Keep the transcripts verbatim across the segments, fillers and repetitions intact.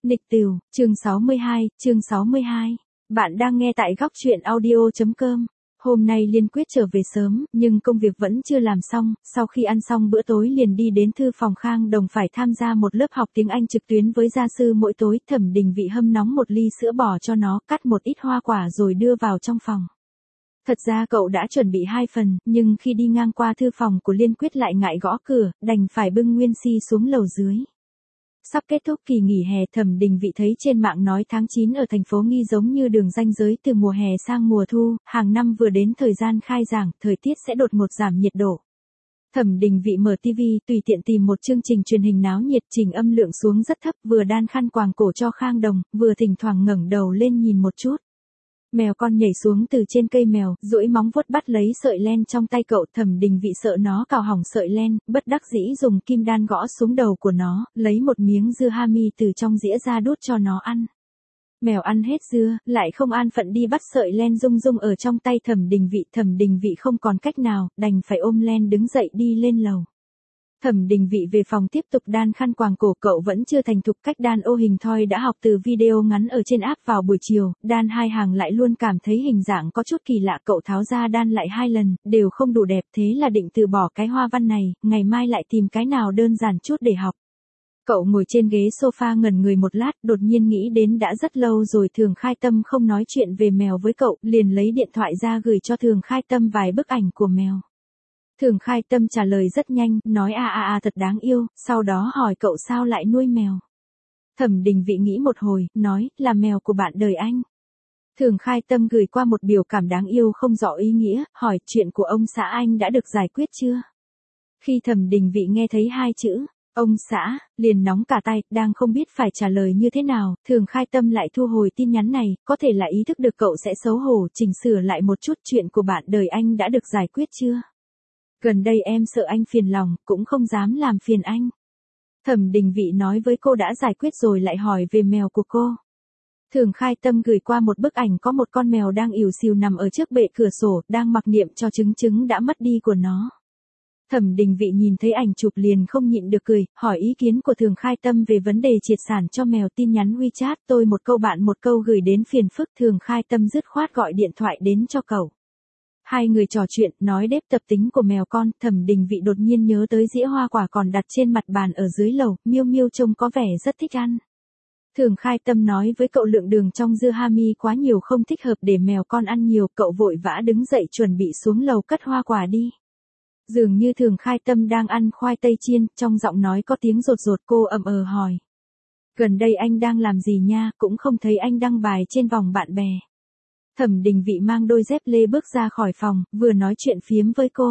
Nịch Tửu, chương sáu mươi hai, chương sáu mươi hai. Bạn đang nghe tại góc truyện audio chấm com. Hôm nay Liên Quyết trở về sớm, nhưng công việc vẫn chưa làm xong, sau khi ăn xong bữa tối liền đi đến thư phòng Khang Đồng phải tham gia một lớp học tiếng Anh trực tuyến với gia sư mỗi tối. Thẩm Đình Vị hâm nóng một ly sữa bò cho nó, cắt một ít hoa quả rồi đưa vào trong phòng. Thật ra cậu đã chuẩn bị hai phần, nhưng khi đi ngang qua thư phòng của Liên Quyết lại ngại gõ cửa, đành phải bưng Nguyên Si xuống lầu dưới. Sắp kết thúc kỳ nghỉ hè, Thẩm Đình Vị thấy trên mạng nói tháng chín ở thành phố Nghi giống như đường ranh giới từ mùa hè sang mùa thu, hàng năm vừa đến thời gian khai giảng, thời tiết sẽ đột ngột giảm nhiệt độ. Thẩm Đình Vị mở ti vi, tùy tiện tìm một chương trình truyền hình náo nhiệt, chỉnh âm lượng xuống rất thấp, vừa đan khăn quàng cổ cho Khang Đồng, vừa thỉnh thoảng ngẩng đầu lên nhìn một chút. Mèo con nhảy xuống từ trên cây mèo, duỗi móng vuốt bắt lấy sợi len trong tay cậu. Thẩm Đình Vị sợ nó cào hỏng sợi len, bất đắc dĩ dùng kim đan gõ xuống đầu của nó, lấy một miếng dưa hami từ trong dĩa ra đút cho nó ăn. Mèo ăn hết dưa, lại không an phận đi bắt sợi len rung rung ở trong tay Thẩm Đình Vị. Thẩm Đình Vị không còn cách nào, đành phải ôm len đứng dậy đi lên lầu. Thẩm Đình Vị về phòng tiếp tục đan khăn quàng cổ, cậu vẫn chưa thành thục cách đan ô hình thoi đã học từ video ngắn ở trên app. Vào buổi chiều, đan hai hàng lại luôn cảm thấy hình dạng có chút kỳ lạ, cậu tháo ra đan lại hai lần, đều không đủ đẹp, thế là định từ bỏ cái hoa văn này, ngày mai lại tìm cái nào đơn giản chút để học. Cậu ngồi trên ghế sofa ngẩn người một lát, đột nhiên nghĩ đến đã rất lâu rồi Thường Khai Tâm không nói chuyện về mèo với cậu, liền lấy điện thoại ra gửi cho Thường Khai Tâm vài bức ảnh của mèo. Thường Khai Tâm trả lời rất nhanh, nói a a a thật đáng yêu, sau đó hỏi cậu sao lại nuôi mèo. Thẩm Đình Vị nghĩ một hồi, nói, là mèo của bạn đời anh. Thường Khai Tâm gửi qua một biểu cảm đáng yêu không rõ ý nghĩa, hỏi chuyện của ông xã anh đã được giải quyết chưa. Khi Thẩm Đình Vị nghe thấy hai chữ, ông xã, liền nóng cả tay, đang không biết phải trả lời như thế nào. Thường Khai Tâm lại thu hồi tin nhắn này, có thể là ý thức được cậu sẽ xấu hổ, chỉnh sửa lại một chút, chuyện của bạn đời anh đã được giải quyết chưa. Gần đây em sợ anh phiền lòng, cũng không dám làm phiền anh. Thẩm Đình Vị nói với cô đã giải quyết rồi lại hỏi về mèo của cô. Thường Khai Tâm gửi qua một bức ảnh có một con mèo đang ỉu xìu nằm ở trước bệ cửa sổ, đang mặc niệm cho trứng trứng đã mất đi của nó. Thẩm Đình Vị nhìn thấy ảnh chụp liền không nhịn được cười, hỏi ý kiến của Thường Khai Tâm về vấn đề triệt sản cho mèo. Tin nhắn WeChat, tôi một câu bạn một câu gửi đến phiền phức. Thường Khai Tâm dứt khoát gọi điện thoại đến cho cậu. Hai người trò chuyện, nói đếp tập tính của mèo con. Thẩm Đình Vị đột nhiên nhớ tới dĩa hoa quả còn đặt trên mặt bàn ở dưới lầu, Miêu Miêu trông có vẻ rất thích ăn. Thường Khai Tâm nói với cậu lượng đường trong dưa hami quá nhiều không thích hợp để mèo con ăn nhiều, cậu vội vã đứng dậy chuẩn bị xuống lầu cất hoa quả đi. Dường như Thường Khai Tâm đang ăn khoai tây chiên, trong giọng nói có tiếng rột rột, cô ậm ờ hỏi. Gần đây anh đang làm gì nha, cũng không thấy anh đăng bài trên vòng bạn bè. Thẩm Đình Vị mang đôi dép lê bước ra khỏi phòng, vừa nói chuyện phiếm với cô.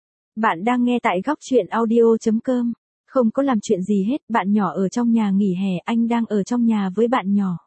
Bạn đang nghe tại góc truyện audio chấm com. Không có làm chuyện gì hết, bạn nhỏ ở trong nhà nghỉ hè, anh đang ở trong nhà với bạn nhỏ.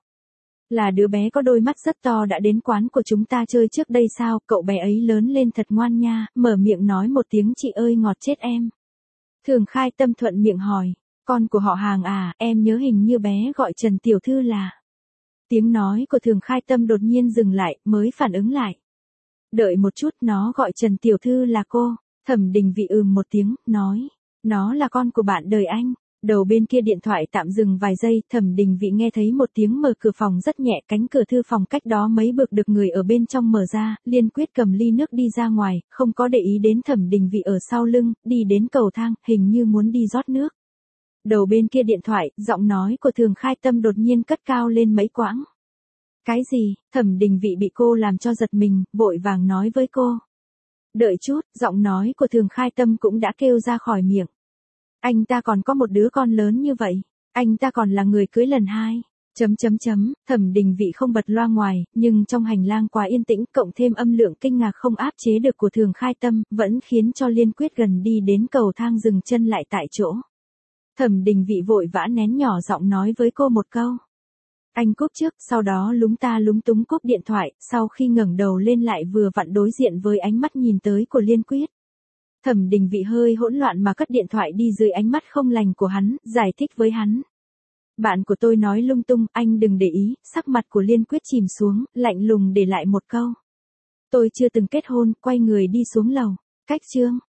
Là đứa bé có đôi mắt rất to đã đến quán của chúng ta chơi trước đây sao, cậu bé ấy lớn lên thật ngoan nha, mở miệng nói một tiếng chị ơi ngọt chết em. Thường Khai Tâm thuận miệng hỏi, con của họ Hàng à, em nhớ hình như bé gọi Trần Tiểu Thư là. Tiếng nói của Thường Khai Tâm đột nhiên dừng lại, mới phản ứng lại. Đợi một chút, nó gọi Trần Tiểu Thư là cô. Thẩm Đình Vị ừm một tiếng, nói, nó là con của bạn đời anh. Đầu bên kia điện thoại tạm dừng vài giây, Thẩm Đình Vị nghe thấy một tiếng mở cửa phòng rất nhẹ, cánh cửa thư phòng cách đó mấy bước được người ở bên trong mở ra. Liên Quyết cầm ly nước đi ra ngoài, không có để ý đến Thẩm Đình Vị ở sau lưng, đi đến cầu thang, hình như muốn đi rót nước. Đầu bên kia điện thoại, giọng nói của Thường Khai Tâm đột nhiên cất cao lên mấy quãng. Cái gì? Thẩm Đình Vị bị cô làm cho giật mình, vội vàng nói với cô. Đợi chút, giọng nói của Thường Khai Tâm cũng đã kêu ra khỏi miệng. Anh ta còn có một đứa con lớn như vậy, anh ta còn là người cưới lần hai. Chấm chấm chấm, Thẩm Đình Vị không bật loa ngoài, nhưng trong hành lang quá yên tĩnh, cộng thêm âm lượng kinh ngạc không áp chế được của Thường Khai Tâm, vẫn khiến cho Liên Quyết gần đi đến cầu thang dừng chân lại tại chỗ. Thẩm Đình Vị vội vã nén nhỏ giọng nói với cô một câu. Anh cúp trước, sau đó lúng ta lúng túng cúp điện thoại, sau khi ngẩng đầu lên lại vừa vặn đối diện với ánh mắt nhìn tới của Liên Quyết. Thẩm Đình Vị hơi hỗn loạn mà cất điện thoại đi dưới ánh mắt không lành của hắn, giải thích với hắn. Bạn của tôi nói lung tung, anh đừng để ý. Sắc mặt của Liên Quyết chìm xuống, lạnh lùng để lại một câu. Tôi chưa từng kết hôn, quay người đi xuống lầu. Cách chương.